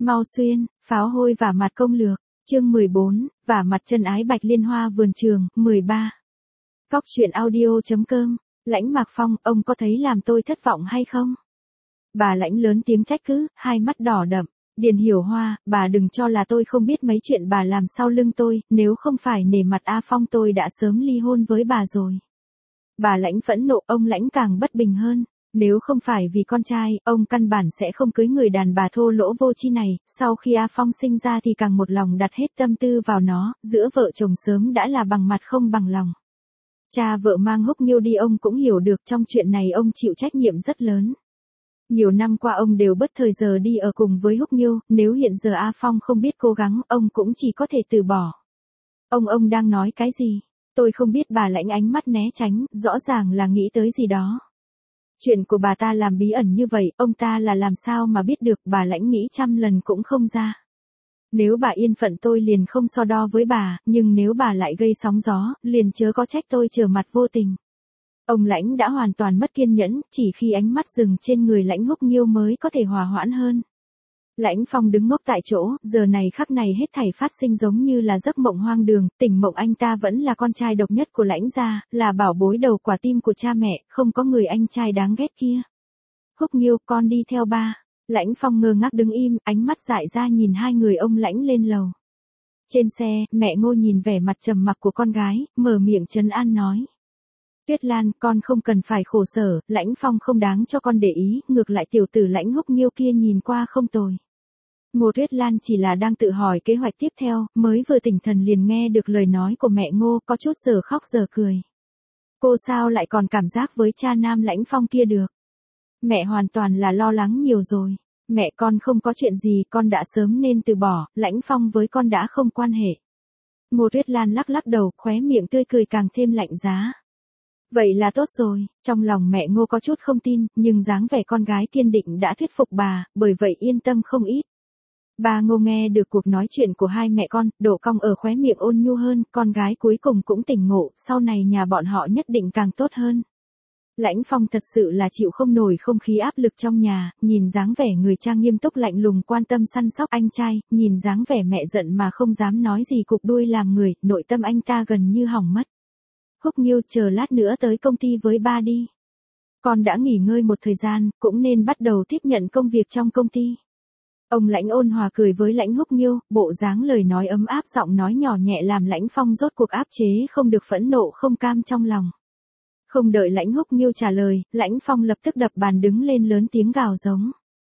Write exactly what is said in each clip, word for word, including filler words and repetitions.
Mau xuyên, pháo hôi và mặt công lược, chương mười bốn, và mặt chân ái Bạch Liên Hoa vườn trường, mười ba. Cóc truyện audio.com, Lãnh Mạc Phong, ông có thấy làm tôi thất vọng hay không? Bà Lãnh lớn tiếng trách cứ, hai mắt đỏ đậm. Điền Hiểu Hoa, bà đừng cho là tôi không biết mấy chuyện bà làm sau lưng tôi, nếu không phải nể mặt A Phong tôi đã sớm ly hôn với bà rồi. Bà Lãnh phẫn nộ, ông Lãnh càng bất bình hơn. Nếu không phải vì con trai, ông căn bản sẽ không cưới người đàn bà thô lỗ vô tri này, sau khi A Phong sinh ra thì càng một lòng đặt hết tâm tư vào nó, giữa vợ chồng sớm đã là bằng mặt không bằng lòng. Cha vợ mang Húc Nghiêu đi ông cũng hiểu được trong chuyện này ông chịu trách nhiệm rất lớn. Nhiều năm qua ông đều bất thời giờ đi ở cùng với Húc Nghiêu, nếu hiện giờ A Phong không biết cố gắng, ông cũng chỉ có thể từ bỏ. Ông ông đang nói cái gì? Tôi không biết. Bà Lãnh ánh mắt né tránh, rõ ràng là nghĩ tới gì đó. Chuyện của bà ta làm bí ẩn như vậy, ông ta là làm sao mà biết được? Bà Lãnh nghĩ trăm lần cũng không ra. Nếu bà yên phận tôi liền không so đo với bà, nhưng nếu bà lại gây sóng gió, liền chớ có trách tôi trở mặt vô tình. Ông Lãnh đã hoàn toàn mất kiên nhẫn, chỉ khi ánh mắt dừng trên người Lãnh Húc Nghiêu mới có thể hòa hoãn hơn. Lãnh Phong đứng ngốc tại chỗ, giờ này khắc này hết thảy phát sinh giống như là giấc mộng hoang đường, tỉnh mộng anh ta vẫn là con trai độc nhất của Lãnh gia, là bảo bối đầu quả tim của cha mẹ, không có người anh trai đáng ghét kia. Húc Nghiêu, con đi theo ba. Lãnh Phong ngơ ngác đứng im, ánh mắt dại ra nhìn hai người ông Lãnh lên lầu. Trên xe, mẹ Ngô nhìn vẻ mặt trầm mặc của con gái, mở miệng trấn an nói. Tuyết Lan, con không cần phải khổ sở, Lãnh Phong không đáng cho con để ý, ngược lại tiểu tử Lãnh Húc Nghiêu kia nhìn qua không tồi. Ngô Tuyết Lan chỉ là đang tự hỏi kế hoạch tiếp theo, mới vừa tỉnh thần liền nghe được lời nói của mẹ Ngô, có chút giờ khóc giờ cười. Cô sao lại còn cảm giác với cha nam Lãnh Phong kia được? Mẹ hoàn toàn là lo lắng nhiều rồi. Mẹ, con không có chuyện gì, con đã sớm nên từ bỏ, Lãnh Phong với con đã không quan hệ. Ngô Tuyết Lan lắc lắc đầu, khóe miệng tươi cười càng thêm lạnh giá. Vậy là tốt rồi, trong lòng mẹ Ngô có chút không tin, nhưng dáng vẻ con gái kiên định đã thuyết phục bà, bởi vậy yên tâm không ít. Bà Ngô nghe được cuộc nói chuyện của hai mẹ con, độ cong ở khóe miệng ôn nhu hơn, con gái cuối cùng cũng tỉnh ngộ, sau này nhà bọn họ nhất định càng tốt hơn. Lãnh Phong thật sự là chịu không nổi không khí áp lực trong nhà, nhìn dáng vẻ người cha nghiêm túc lạnh lùng quan tâm săn sóc anh trai, nhìn dáng vẻ mẹ giận mà không dám nói gì cục đuôi làm người, nội tâm anh ta gần như hỏng mất. Húc Nghiêu, chờ lát nữa tới công ty với ba đi. Con đã nghỉ ngơi một thời gian, cũng nên bắt đầu tiếp nhận công việc trong công ty. Ông Lãnh ôn hòa cười với Lãnh Húc Nghiêu, bộ dáng lời nói ấm áp giọng nói nhỏ nhẹ làm Lãnh Phong rốt cuộc áp chế không được phẫn nộ không cam trong lòng. Không đợi Lãnh Húc Nghiêu trả lời, Lãnh Phong lập tức đập bàn đứng lên lớn tiếng gào giống.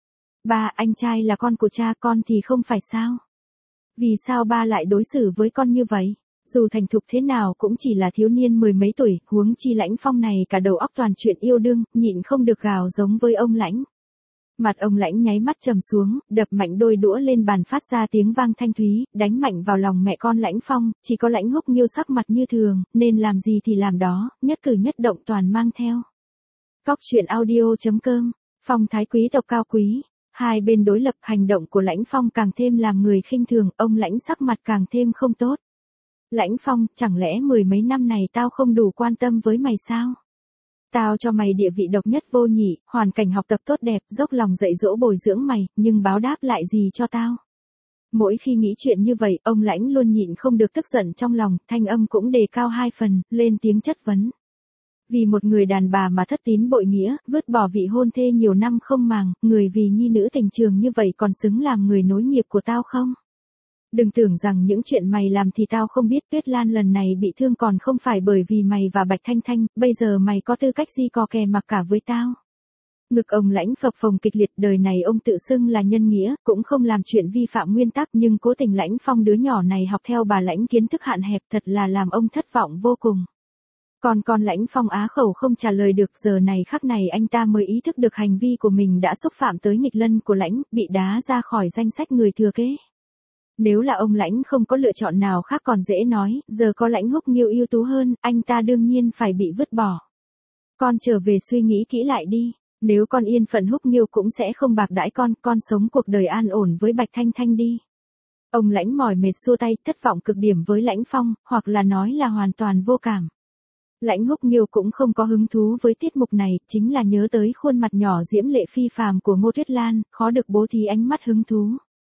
Ba, anh trai là con của cha, con thì không phải sao? Vì sao ba lại đối xử với con như vậy? Dù thành thục thế nào cũng chỉ là thiếu niên mười mấy tuổi, huống chi Lãnh Phong này cả đầu óc toàn chuyện yêu đương, nhịn không được gào giống với ông Lãnh. Mặt ông Lãnh nháy mắt trầm xuống, đập mạnh đôi đũa lên bàn phát ra tiếng vang thanh thúy, đánh mạnh vào lòng mẹ con Lãnh Phong, chỉ có Lãnh Húc Nghiêu sắc mặt như thường, nên làm gì thì làm đó, nhất cử nhất động toàn mang theo. Cóc truyện audio.com, phong thái quý tộc cao quý, hai bên đối lập, hành động của Lãnh Phong càng thêm làm người khinh thường, ông Lãnh sắc mặt càng thêm không tốt. Lãnh Phong, chẳng lẽ mười mấy năm này tao không đủ quan tâm với mày sao? Tao cho mày địa vị độc nhất vô nhị, hoàn cảnh học tập tốt đẹp, dốc lòng dạy dỗ bồi dưỡng mày, nhưng báo đáp lại gì cho tao? Mỗi khi nghĩ chuyện như vậy, ông Lãnh luôn nhịn không được tức giận trong lòng, thanh âm cũng đề cao hai phần, lên tiếng chất vấn. Vì một người đàn bà mà thất tín bội nghĩa, vứt bỏ vị hôn thê nhiều năm không màng, người vì nhi nữ tình trường như vậy còn xứng làm người nối nghiệp của tao không? Đừng tưởng rằng những chuyện mày làm thì tao không biết. Tuyết Lan lần này bị thương còn không phải bởi vì mày và Bạch Thanh Thanh, bây giờ mày có tư cách gì cò kè mặc cả với tao. Ngực ông Lãnh phập phồng kịch liệt, đời này ông tự xưng là nhân nghĩa, cũng không làm chuyện vi phạm nguyên tắc, nhưng cố tình Lãnh Phong đứa nhỏ này học theo bà Lãnh kiến thức hạn hẹp, thật là làm ông thất vọng vô cùng. Còn con Lãnh Phong á khẩu không trả lời được, giờ này khắc này anh ta mới ý thức được hành vi của mình đã xúc phạm tới nghịch lân của Lãnh, bị đá ra khỏi danh sách người thừa kế. Nếu là ông Lãnh không có lựa chọn nào khác còn dễ nói, giờ có Lãnh Húc Nghiêu ưu tú hơn, anh ta đương nhiên phải bị vứt bỏ. Con trở về suy nghĩ kỹ lại đi, nếu con yên phận Húc Nghiêu cũng sẽ không bạc đãi con, con sống cuộc đời an ổn với Bạch Thanh Thanh đi. Ông Lãnh mỏi mệt xua tay, thất vọng cực điểm với Lãnh Phong, hoặc là nói là hoàn toàn vô cảm. Lãnh Húc Nghiêu cũng không có hứng thú với tiết mục này, chính là nhớ tới khuôn mặt nhỏ diễm lệ phi phàm của Ngô Tuyết Lan, khó được bố thí ánh mắt hứng thú.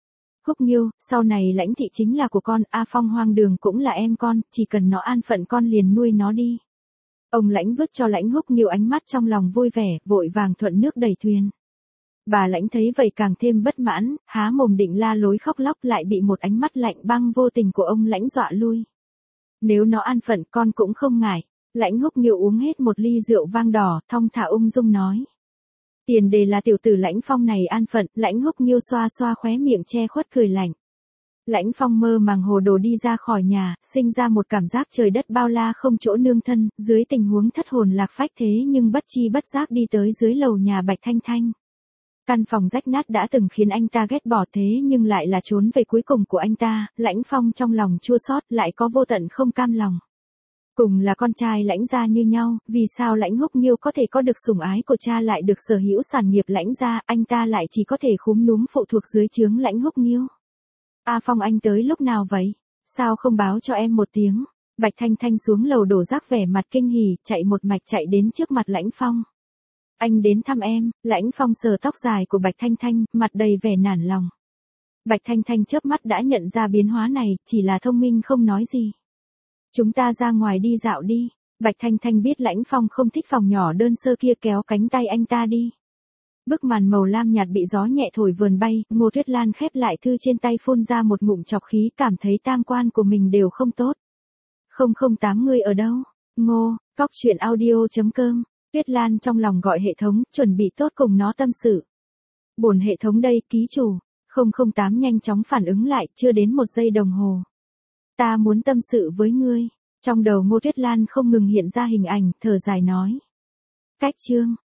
Húc Nghiêu, sau này Lãnh thị chính là của con, A Phong hoang đường cũng là em con, chỉ cần nó an phận con liền nuôi nó đi. Ông Lãnh vứt cho Lãnh Húc Nghiêu ánh mắt trong lòng vui vẻ, vội vàng thuận nước đẩy thuyền. Bà Lãnh thấy vậy càng thêm bất mãn, há mồm định la lối khóc lóc lại bị một ánh mắt lạnh băng vô tình của ông Lãnh dọa lui. Nếu nó an phận con cũng không ngại. Lãnh Húc Nghiêu uống hết một ly rượu vang đỏ, thong thả ung dung nói. Tiền đề là tiểu tử Lãnh Phong này an phận, Lãnh Húc Nghiêu xoa xoa khóe miệng che khuất cười lạnh. Lãnh Phong mơ màng hồ đồ đi ra khỏi nhà, sinh ra một cảm giác trời đất bao la không chỗ nương thân, dưới tình huống thất hồn lạc phách thế nhưng bất chi bất giác đi tới dưới lầu nhà Bạch Thanh Thanh. Căn phòng rách nát đã từng khiến anh ta ghét bỏ thế nhưng lại là trốn về cuối cùng của anh ta, Lãnh Phong trong lòng chua xót lại có vô tận không cam lòng. Cùng là con trai Lãnh gia như nhau, vì sao Lãnh Húc Nghiêu có thể có được sủng ái của cha lại được sở hữu sản nghiệp Lãnh gia, anh ta lại chỉ có thể khúm núm phụ thuộc dưới trướng Lãnh Húc Nghiêu. A Phong anh tới lúc nào vậy? Sao không báo cho em một tiếng? Bạch Thanh Thanh xuống lầu đổ rác vẻ mặt kinh hỉ, chạy một mạch chạy đến trước mặt Lãnh Phong. Anh đến thăm em, Lãnh Phong sờ tóc dài của Bạch Thanh Thanh, mặt đầy vẻ nản lòng. Bạch Thanh Thanh chớp mắt đã nhận ra biến hóa này, chỉ là thông minh không nói gì. Chúng ta ra ngoài đi dạo đi. Bạch Thanh Thanh biết Lãnh Phong không thích phòng nhỏ đơn sơ kia, kéo cánh tay anh ta đi. Bức màn màu lam nhạt bị gió nhẹ thổi vườn bay, Ngô Tuyết Lan khép lại thư trên tay phun ra một ngụm trọc khí, cảm thấy tam quan của mình đều không tốt. không không tám người ở đâu? Ngô, Cóc Truyện Audio chấm com. Tuyết Lan trong lòng gọi hệ thống, chuẩn bị tốt cùng nó tâm sự. Bổn hệ thống đây, ký chủ. không không tám nhanh chóng phản ứng lại, chưa đến một giây đồng hồ. Ta muốn tâm sự với ngươi. Trong đầu Ngô Tuyết Lan không ngừng hiện ra hình ảnh, thở dài nói. Cách chương.